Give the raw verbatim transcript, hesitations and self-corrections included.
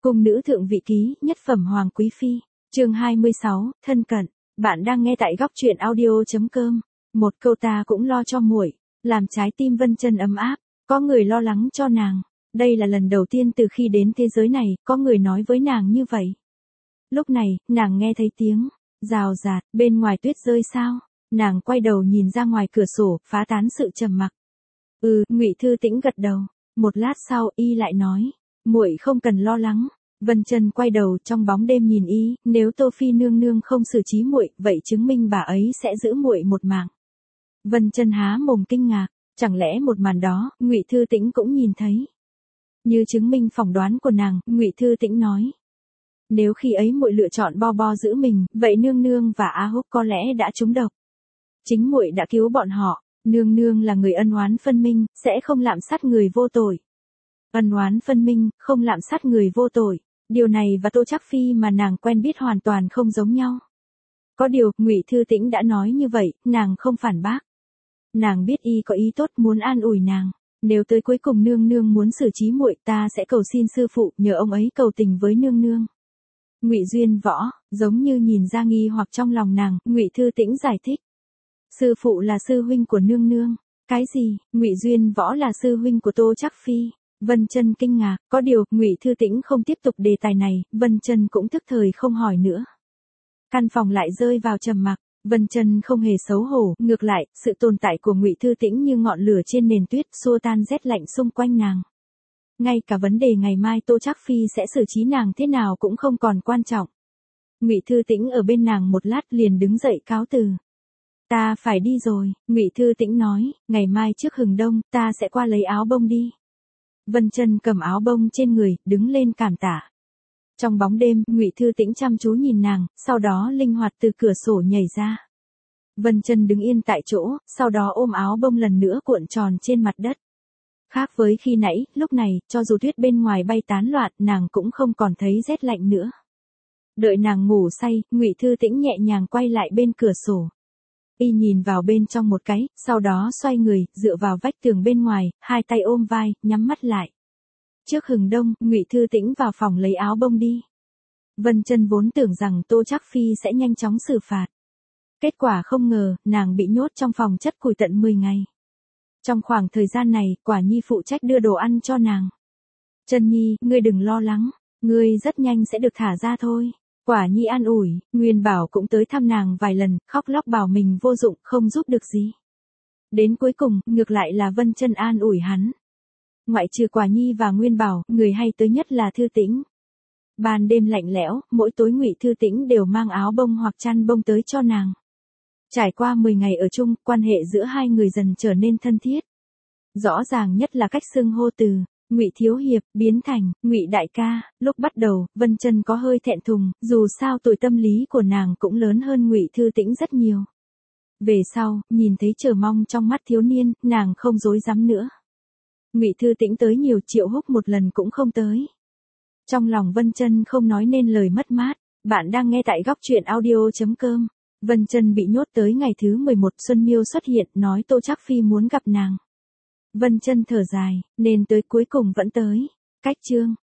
Cung nữ thượng vị ký, nhất phẩm hoàng quý phi. Chương hai mươi sáu, thân cận. Bạn đang nghe tại góc truyện audio chấm com. Một câu ta cũng lo cho muội, làm trái tim Vân Chân ấm áp, có người lo lắng cho nàng. Đây là lần đầu tiên từ khi đến thế giới này, có người nói với nàng như vậy. Lúc này, nàng nghe thấy tiếng rào rạt, bên ngoài tuyết rơi sao? Nàng quay đầu nhìn ra ngoài cửa sổ, phá tan sự trầm mặc. Ừ, Ngụy Thư Tĩnh gật đầu. Một lát sau, y lại nói, muội không cần lo lắng. Vân Chân quay đầu trong bóng đêm nhìn y, nếu Tô Phi nương nương không xử trí muội, vậy chứng minh bà ấy sẽ giữ muội một mạng. Vân Chân há mồm kinh ngạc, chẳng lẽ một màn đó, Ngụy Thư Tĩnh cũng nhìn thấy? Như chứng minh phỏng đoán của nàng, Ngụy Thư Tĩnh nói, nếu khi ấy muội lựa chọn Bo Bo giữ mình, vậy nương nương và A Húc có lẽ đã trúng độc. Chính muội đã cứu bọn họ, nương nương là người ân oán phân minh, sẽ không lạm sát người vô tội. Ân oán phân minh, không lạm sát người vô tội, điều này và Tô Trác Phi mà nàng quen biết hoàn toàn không giống nhau. Có điều, Ngụy Thư Tĩnh đã nói như vậy, nàng không phản bác. Nàng biết y có ý tốt muốn an ủi nàng, nếu tới cuối cùng nương nương muốn xử trí muội, ta sẽ cầu xin sư phụ, nhờ ông ấy cầu tình với nương nương. Ngụy Duyên Võ, giống như nhìn ra nghi hoặc trong lòng nàng, Ngụy Thư Tĩnh giải thích. Sư phụ là sư huynh của nương nương. Cái gì? Ngụy Duyên Võ là sư huynh của Tô Trác Phi? Vân Chân kinh ngạc, có điều, Ngụy Thư Tĩnh không tiếp tục đề tài này, Vân Chân cũng thức thời không hỏi nữa. Căn phòng lại rơi vào trầm mặc, Vân Chân không hề xấu hổ, ngược lại, sự tồn tại của Ngụy Thư Tĩnh như ngọn lửa trên nền tuyết, xua tan rét lạnh xung quanh nàng. Ngay cả vấn đề ngày mai Tô Trác Phi sẽ xử trí nàng thế nào cũng không còn quan trọng. Ngụy Thư Tĩnh ở bên nàng một lát liền đứng dậy cáo từ. Ta phải đi rồi, Ngụy Thư Tĩnh nói, ngày mai trước hừng đông, ta sẽ qua lấy áo bông đi. Vân Chân cầm áo bông trên người, đứng lên cảm tạ. Trong bóng đêm, Ngụy Thư Tĩnh chăm chú nhìn nàng, sau đó linh hoạt từ cửa sổ nhảy ra. Vân Chân đứng yên tại chỗ, sau đó ôm áo bông lần nữa cuộn tròn trên mặt đất. Khác với khi nãy, lúc này, cho dù tuyết bên ngoài bay tán loạn, nàng cũng không còn thấy rét lạnh nữa. Đợi nàng ngủ say, Ngụy Thư Tĩnh nhẹ nhàng quay lại bên cửa sổ. Y nhìn vào bên trong một cái, sau đó xoay người, dựa vào vách tường bên ngoài, hai tay ôm vai, nhắm mắt lại. Trước hừng đông, Ngụy Thư Tĩnh vào phòng lấy áo bông đi. Vân Chân vốn tưởng rằng Tô Trác Phi sẽ nhanh chóng xử phạt. Kết quả không ngờ, nàng bị nhốt trong phòng chất củi tận mười ngày. Trong khoảng thời gian này, Quả Nhi phụ trách đưa đồ ăn cho nàng. Chân Nhi, ngươi đừng lo lắng, ngươi rất nhanh sẽ được thả ra thôi. Quả Nhi an ủi, Nguyên Bảo cũng tới thăm nàng vài lần, khóc lóc bảo mình vô dụng, không giúp được gì. Đến cuối cùng, ngược lại là Vân Chân an ủi hắn. Ngoại trừ Quả Nhi và Nguyên Bảo, người hay tới nhất là Thư Tĩnh. Ban đêm lạnh lẽo, mỗi tối Ngụy Thư Tĩnh đều mang áo bông hoặc chăn bông tới cho nàng. Trải qua mười ngày ở chung, quan hệ giữa hai người dần trở nên thân thiết. Rõ ràng nhất là cách xưng hô từ Ngụy thiếu hiệp biến thành Ngụy đại ca. Lúc bắt đầu, Vân Chân có hơi thẹn thùng, dù sao tuổi tâm lý của nàng cũng lớn hơn Ngụy Thư Tĩnh rất nhiều. Về sau, nhìn thấy chờ mong trong mắt thiếu niên, nàng không dối dám nữa. Ngụy Thư Tĩnh tới nhiều, Triệu Húc một lần cũng không tới. Trong lòng Vân Chân không nói nên lời mất mát. Bạn đang nghe tại góc truyện audio chấm com. Vân Chân bị nhốt tới ngày thứ mười một, Xuân Miêu xuất hiện, nói Tô Trác Phi muốn gặp nàng. Vân Chân thở dài, nên tới cuối cùng vẫn tới. Cách chương